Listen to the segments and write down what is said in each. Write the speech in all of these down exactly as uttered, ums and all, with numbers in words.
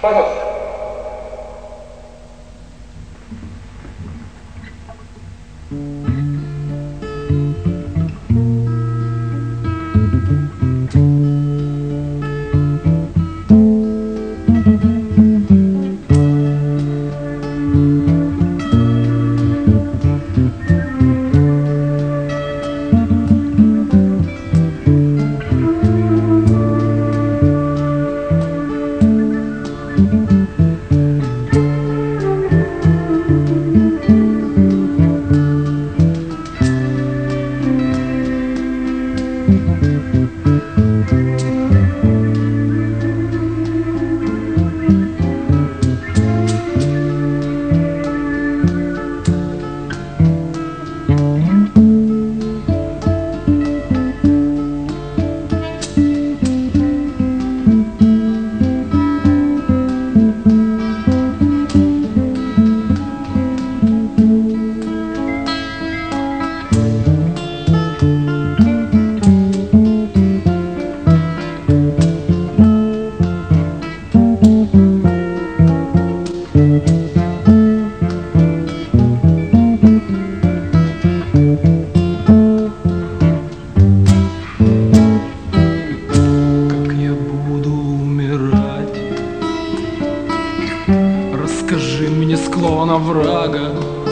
Расскажи мне склона врага,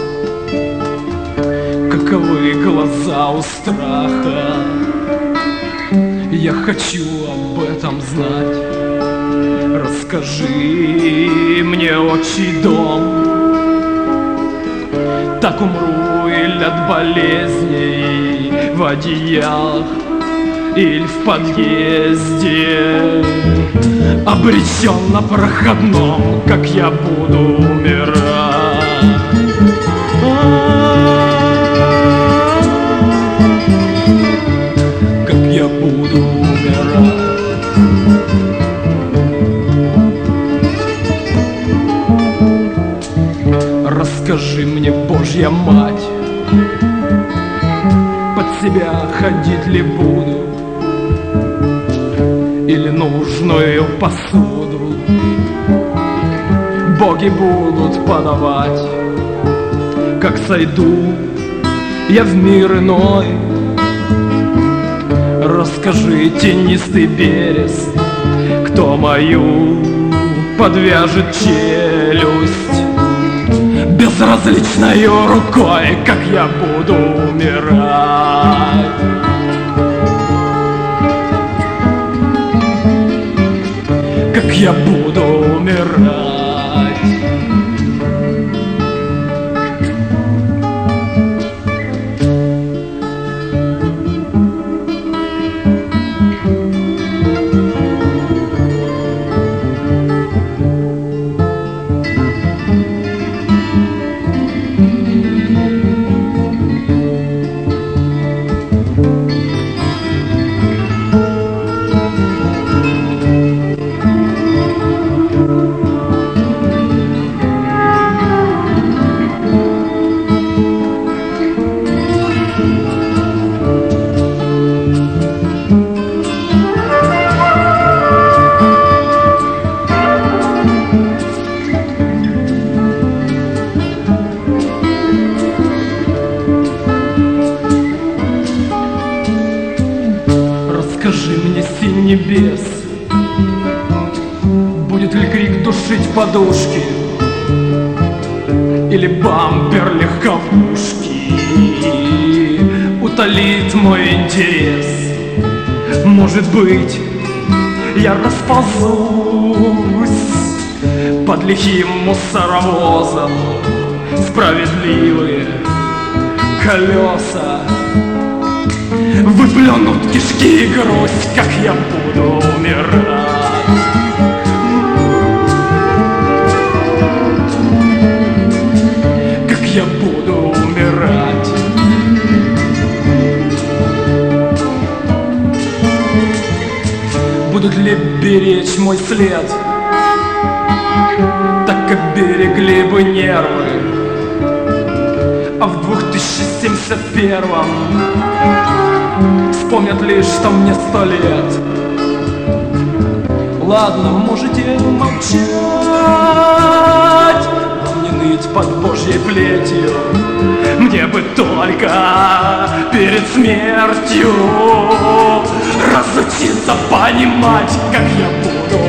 каковы глаза у страха. Я хочу об этом знать. Расскажи мне, отчий дом, так умру или от болезней в одеялах, или в подъезде, обречен на проходном, как я буду умирать. Как я буду умирать. Расскажи мне, Божья Мать, под себя ходить ли буду, или нужную посуду боги будут подавать, как сойду я в мир иной. Расскажи, тенистый берест, кто мою подвяжет челюсть безразличною рукой, как я буду умирать. Как я буду умирать. Скажи мне, синь небес, будет ли крик душить подушки, или бампер легковушки утолит мой интерес? Может быть, я расползусь под лихим мусоровозом, справедливые колеса выплюнут кишки и грусть, как я буду умирать. Как я буду умирать. Будут ли беречь мой след, так как берегли бы нервы, а в две тысячи семьдесят первом вспомнят лишь, что мне сто лет. Ладно, можете молчать, вам не ныть под Божьей плетью. Мне бы только перед смертью разучиться понимать, как я буду